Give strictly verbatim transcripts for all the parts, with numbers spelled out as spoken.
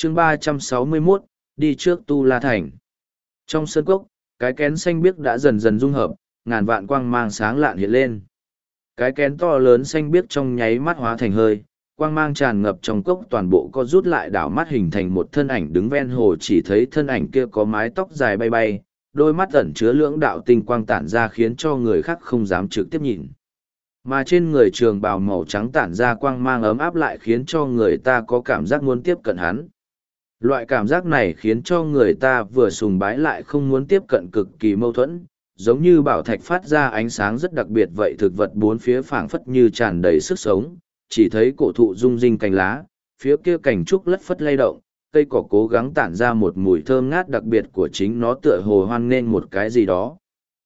chương ba trăm sáu mươi mốt, đi trước Tu La Thành. Trong sân cốc, cái kén xanh biếc đã dần dần dung hợp, ngàn vạn quang mang sáng lạn hiện lên. Cái kén to lớn xanh biếc trong nháy mắt hóa thành hơi, quang mang tràn ngập trong cốc, toàn bộ co rút lại đảo mắt hình thành một thân ảnh đứng ven hồ, chỉ thấy thân ảnh kia có mái tóc dài bay bay, đôi mắt ẩn chứa lưỡng đạo tinh quang tản ra khiến cho người khác không dám trực tiếp nhìn. Mà trên người trường bào màu trắng tản ra quang mang ấm áp lại khiến cho người ta có cảm giác muốn tiếp cận hắn. Loại cảm giác này khiến cho người ta vừa sùng bái lại không muốn tiếp cận, cực kỳ mâu thuẫn, giống như bảo thạch phát ra ánh sáng rất đặc biệt vậy. Thực vật bốn phía phảng phất như tràn đầy sức sống, chỉ thấy cổ thụ rung rinh cành lá, phía kia cành trúc lất phất lay động, cây cỏ cố gắng tản ra một mùi thơm ngát đặc biệt của chính nó, tựa hồ hoan nghênh một cái gì đó.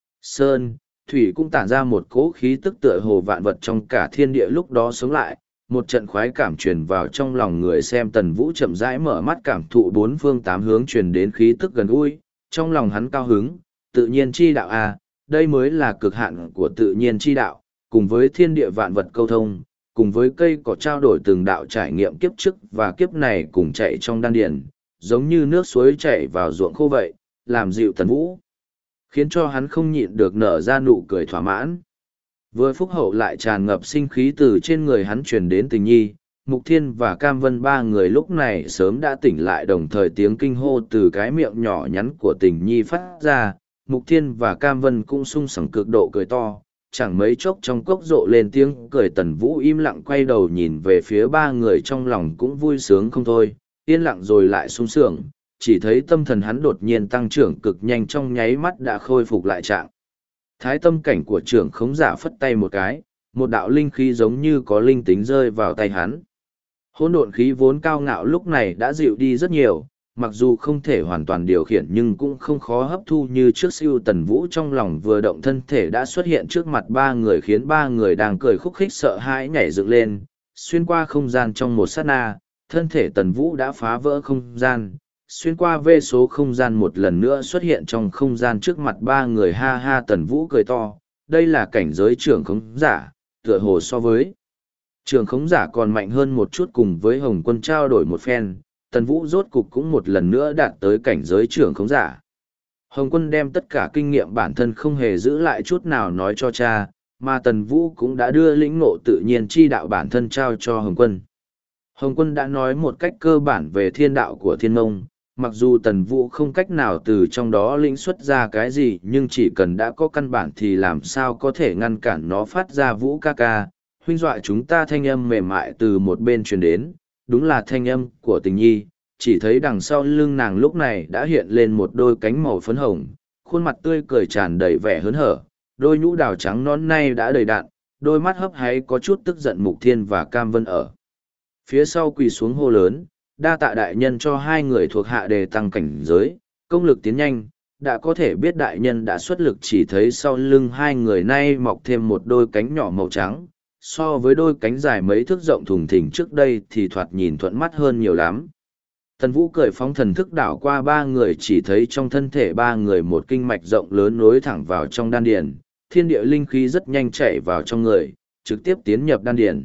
Sơn, thủy cũng tản ra một cỗ khí tức tựa hồ vạn vật trong cả thiên địa lúc đó sống lại, một trận khoái cảm truyền vào trong lòng người xem. Tần Vũ chậm rãi mở mắt cảm thụ bốn phương tám hướng truyền đến khí tức gần gũi, trong lòng hắn cao hứng, tự nhiên chi đạo à, đây mới là cực hạn của tự nhiên chi đạo, cùng với thiên địa vạn vật câu thông, cùng với cây cỏ trao đổi từng đạo trải nghiệm kiếp trước và kiếp này cùng chạy trong đan điền, giống như nước suối chảy vào ruộng khô vậy, làm dịu Tần Vũ, khiến cho hắn không nhịn được nở ra nụ cười thỏa mãn. Vừa phúc hậu lại tràn ngập sinh khí từ trên người hắn truyền đến. Tình Nhi, Mục Thiên và Cam Vân ba người lúc này sớm đã tỉnh lại, đồng thời tiếng kinh hô từ cái miệng nhỏ nhắn của Tình Nhi phát ra. Mục Thiên và Cam Vân cũng sung sướng cực độ cười to, chẳng mấy chốc trong cốc rộ lên tiếng cười. Tần Vũ im lặng quay đầu nhìn về phía ba người, trong lòng cũng vui sướng không thôi, yên lặng rồi lại sung sướng, chỉ thấy tâm thần hắn đột nhiên tăng trưởng cực nhanh, trong nháy mắt đã khôi phục lại trạng thái tâm cảnh của trưởng khống giả. Phất tay một cái, một đạo linh khí giống như có linh tính rơi vào tay hắn. Hỗn độn khí vốn cao ngạo lúc này đã dịu đi rất nhiều, mặc dù không thể hoàn toàn điều khiển nhưng cũng không khó hấp thu như trước. Siêu Tần Vũ trong lòng vừa động, thân thể đã xuất hiện trước mặt ba người, khiến ba người đang cười khúc khích sợ hãi nhảy dựng lên, xuyên qua không gian. Trong một sát na, thân thể Tần Vũ đã phá vỡ không gian, xuyên qua vê số không gian, một lần nữa xuất hiện trong không gian trước mặt ba người. Ha ha, Tần Vũ cười to, đây là cảnh giới trưởng khống giả, tựa hồ so với trưởng khống giả còn mạnh hơn một chút. Cùng với Hồng Quân trao đổi một phen, Tần Vũ rốt cục cũng một lần nữa đạt tới cảnh giới trưởng khống giả. Hồng Quân đem tất cả kinh nghiệm bản thân không hề giữ lại chút nào nói cho cha, mà Tần Vũ cũng đã đưa lĩnh ngộ tự nhiên chi đạo bản thân trao cho Hồng Quân. Hồng Quân đã nói một cách cơ bản về thiên đạo của Thiên Mông, mặc dù Tần Vũ không cách nào từ trong đó lĩnh xuất ra cái gì, nhưng chỉ cần đã có căn bản thì làm sao có thể ngăn cản nó phát ra. Vũ ca ca, huynh dọa chúng ta. Thanh âm mềm mại từ một bên truyền đến, đúng là thanh âm của Tình Nhi. Chỉ thấy đằng sau lưng nàng lúc này đã hiện lên một đôi cánh màu phấn hồng, khuôn mặt tươi cười tràn đầy vẻ hớn hở, đôi nhũ đào trắng non nay đã đầy đặn, đôi mắt hấp háy có chút tức giận. Mục Thiên và Cam Vân ở phía sau quỳ xuống hô lớn, đa tạ đại nhân cho hai người thuộc hạ đề tăng cảnh giới, công lực tiến nhanh, đã có thể biết đại nhân đã xuất lực. Chỉ thấy sau lưng hai người nay mọc thêm một đôi cánh nhỏ màu trắng, so với đôi cánh dài mấy thước rộng thùng thình trước đây thì thoạt nhìn thuận mắt hơn nhiều lắm. Tần Vũ cười phóng thần thức đảo qua ba người, chỉ thấy trong thân thể ba người một kinh mạch rộng lớn nối thẳng vào trong đan điền, thiên địa linh khí rất nhanh chảy vào trong người, trực tiếp tiến nhập đan điền.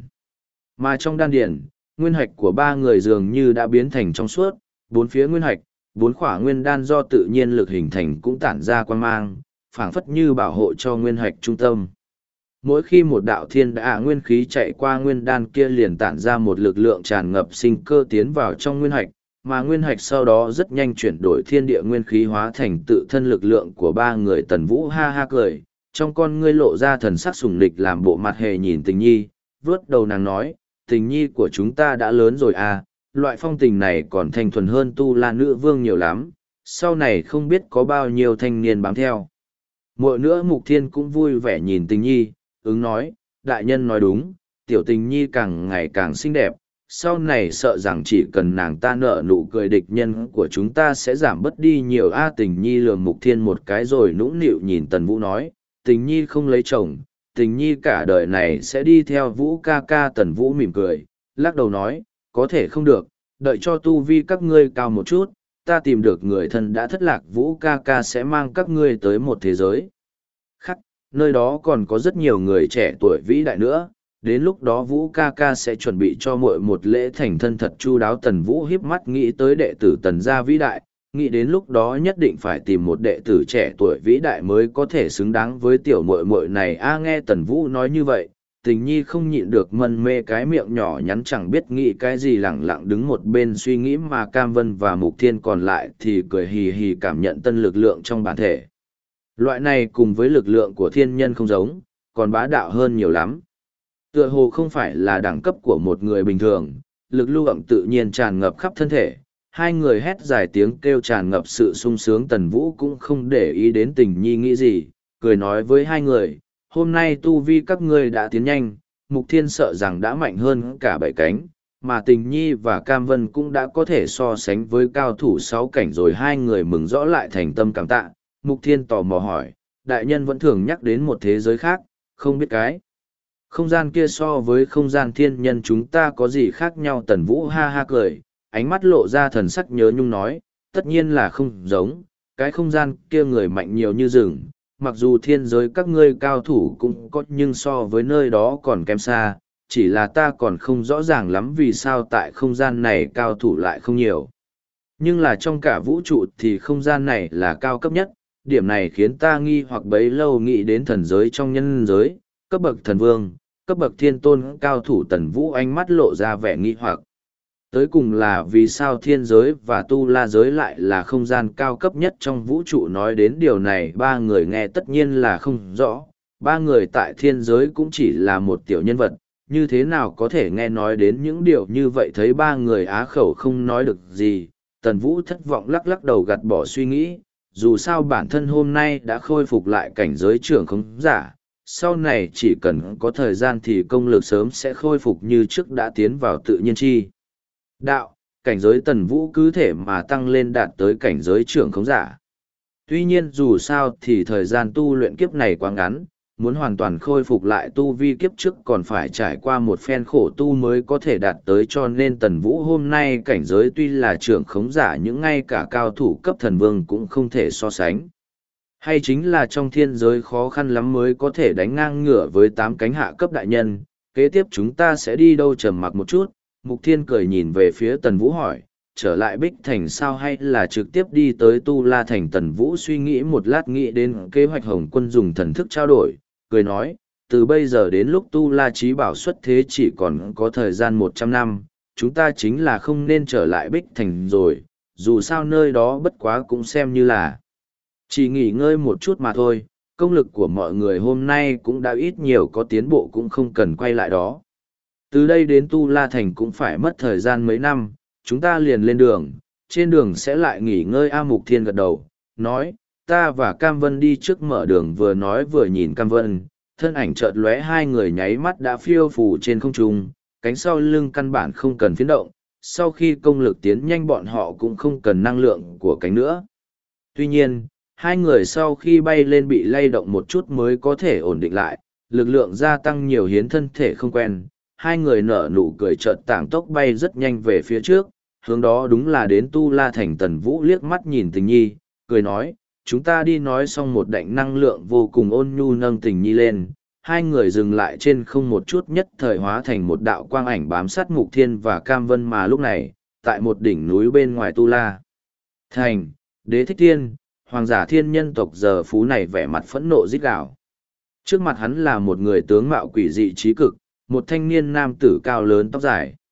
Mà trong đan điền, nguyên hạch của ba người dường như đã biến thành trong suốt, bốn phía nguyên hạch, bốn khỏa nguyên đan do tự nhiên lực hình thành cũng tản ra quang mang, phảng phất như bảo hộ cho nguyên hạch trung tâm. Mỗi khi một đạo thiên đả nguyên khí chạy qua nguyên đan kia liền tản ra một lực lượng tràn ngập sinh cơ tiến vào trong nguyên hạch, mà nguyên hạch sau đó rất nhanh chuyển đổi thiên địa nguyên khí hóa thành tự thân lực lượng của ba người. Tần Vũ ha ha cười, trong con ngươi lộ ra thần sắc sùng lịch, làm bộ mặt hề nhìn Tình Nhi, vớt đầu nàng nói, Tình Nhi của chúng ta đã lớn rồi à, loại phong tình này còn thanh thuần hơn Tu La nữ vương nhiều lắm, sau này không biết có bao nhiêu thanh niên bám theo. Muội nữa Mục Thiên cũng vui vẻ nhìn Tình Nhi, ứng nói, đại nhân nói đúng, tiểu Tình Nhi càng ngày càng xinh đẹp, sau này sợ rằng chỉ cần nàng ta nở nụ cười địch nhân của chúng ta sẽ giảm bớt đi nhiều. A Tình Nhi lườm Mục Thiên một cái rồi nũng nịu nhìn Tần Vũ nói, Tình Nhi không lấy chồng, Tình Nhi cả đời này sẽ đi theo Vũ ca ca. Tần Vũ mỉm cười, lắc đầu nói, có thể không được, đợi cho tu vi các ngươi cao một chút, ta tìm được người thân đã thất lạc, Vũ ca ca sẽ mang các ngươi tới một thế giới khác, nơi đó còn có rất nhiều người trẻ tuổi vĩ đại nữa, đến lúc đó Vũ ca ca sẽ chuẩn bị cho muội một lễ thành thân thật chu đáo. Tần Vũ híp mắt nghĩ tới đệ tử Tần gia vĩ đại, nghĩ đến lúc đó nhất định phải tìm một đệ tử trẻ tuổi vĩ đại mới có thể xứng đáng với tiểu muội muội này. A nghe Tần Vũ nói như vậy, Tình Nhi không nhịn được mân mê cái miệng nhỏ nhắn, chẳng biết nghĩ cái gì, lẳng lặng đứng một bên suy nghĩ, mà Cam Vân và Mục Thiên còn lại thì cười hì hì cảm nhận tân lực lượng trong bản thể. Loại này cùng với lực lượng của thiên nhân không giống, còn bá đạo hơn nhiều lắm. Tựa hồ không phải là đẳng cấp của một người bình thường, lực lưu ẩm tự nhiên tràn ngập khắp thân thể. Hai người hét dài tiếng kêu tràn ngập sự sung sướng. Tần Vũ cũng không để ý đến Tình Nhi nghĩ gì, cười nói với hai người, hôm nay tu vi các ngươi đã tiến nhanh, Mục Thiên sợ rằng đã mạnh hơn cả bảy cánh, mà Tình Nhi và Cam Vân cũng đã có thể so sánh với cao thủ sáu cảnh rồi. Hai người mừng rõ lại thành tâm cảm tạ. Mục Thiên tò mò hỏi, đại nhân vẫn thường nhắc đến một thế giới khác, không biết cái không gian kia so với không gian thiên nhân chúng ta có gì khác nhau? Tần Vũ ha ha cười, ánh mắt lộ ra thần sắc nhớ nhung nói, tất nhiên là không giống, cái không gian kia người mạnh nhiều như rừng, mặc dù thiên giới các ngươi cao thủ cũng có nhưng so với nơi đó còn kém xa, chỉ là ta còn không rõ ràng lắm vì sao tại không gian này cao thủ lại không nhiều. Nhưng là trong cả vũ trụ thì không gian này là cao cấp nhất, điểm này khiến ta nghi hoặc bấy lâu nghĩ đến thần giới trong nhân giới, cấp bậc thần vương, cấp bậc thiên tôn cao thủ. Tần Vũ ánh mắt lộ ra vẻ nghi hoặc. Tới cùng là vì sao thiên giới và tu la giới lại là không gian cao cấp nhất trong vũ trụ? Nói đến điều này ba người nghe tất nhiên là không rõ, ba người tại thiên giới cũng chỉ là một tiểu nhân vật, như thế nào có thể nghe nói đến những điều như vậy? Thấy ba người á khẩu không nói được gì, Tần Vũ thất vọng lắc lắc đầu gạt bỏ suy nghĩ, dù sao bản thân hôm nay đã khôi phục lại cảnh giới trưởng khống giả, sau này chỉ cần có thời gian thì công lực sớm sẽ khôi phục như trước, đã tiến vào tự nhiên chi đạo, cảnh giới Tần Vũ cứ thể mà tăng lên đạt tới cảnh giới trưởng khống giả. Tuy nhiên dù sao thì thời gian tu luyện kiếp này quá ngắn, muốn hoàn toàn khôi phục lại tu vi kiếp trước còn phải trải qua một phen khổ tu mới có thể đạt tới, cho nên Tần Vũ hôm nay cảnh giới tuy là trưởng khống giả nhưng ngay cả cao thủ cấp thần vương cũng không thể so sánh. Hay chính là trong thiên giới khó khăn lắm mới có thể đánh ngang ngửa với tám cánh hạ cấp đại nhân. Kế tiếp chúng ta sẽ đi đâu? Trầm mặc một chút, Mục Thiên cười nhìn về phía Tần Vũ hỏi, trở lại Bích Thành sao hay là trực tiếp đi tới Tu La Thành? Tần Vũ suy nghĩ một lát nghĩ đến kế hoạch Hồng Quân dùng thần thức trao đổi, cười nói, từ bây giờ đến lúc Tu La Chí Bảo xuất thế chỉ còn có thời gian một trăm năm, chúng ta chính là không nên trở lại Bích Thành rồi, dù sao nơi đó bất quá cũng xem như là chỉ nghỉ ngơi một chút mà thôi, công lực của mọi người hôm nay cũng đã ít nhiều có tiến bộ, cũng không cần quay lại đó. Từ đây đến Tu La Thành cũng phải mất thời gian mấy năm, chúng ta liền lên đường, trên đường sẽ lại nghỉ ngơi. A Mục Thiên gật đầu, nói, ta và Cam Vân đi trước mở đường. Vừa nói vừa nhìn Cam Vân, thân ảnh chợt lóe, hai người nháy mắt đã phiêu phù trên không trung, cánh sau lưng căn bản không cần phiến động, sau khi công lực tiến nhanh bọn họ cũng không cần năng lượng của cánh nữa. Tuy nhiên, hai người sau khi bay lên bị lay động một chút mới có thể ổn định lại, lực lượng gia tăng nhiều hiến thân thể không quen. Hai người nở nụ cười chợt tảng tốc bay rất nhanh về phía trước, hướng đó đúng là đến Tu La Thành. Tần Vũ liếc mắt nhìn Tình Nhi, cười nói, chúng ta đi. Nói xong một đạnh năng lượng vô cùng ôn nhu nâng Tình Nhi lên, hai người dừng lại trên không một chút, nhất thời hóa thành một đạo quang ảnh bám sát Mục Thiên và Cam Vân. Mà lúc này, tại một đỉnh núi bên ngoài Tu La Thành, Đế Thích Thiên, hoàng giả thiên nhân tộc giờ phú này vẻ mặt phẫn nộ rít gào. Trước mặt hắn là một người tướng mạo quỷ dị trí cực, một thanh niên nam tử cao lớn tóc dài.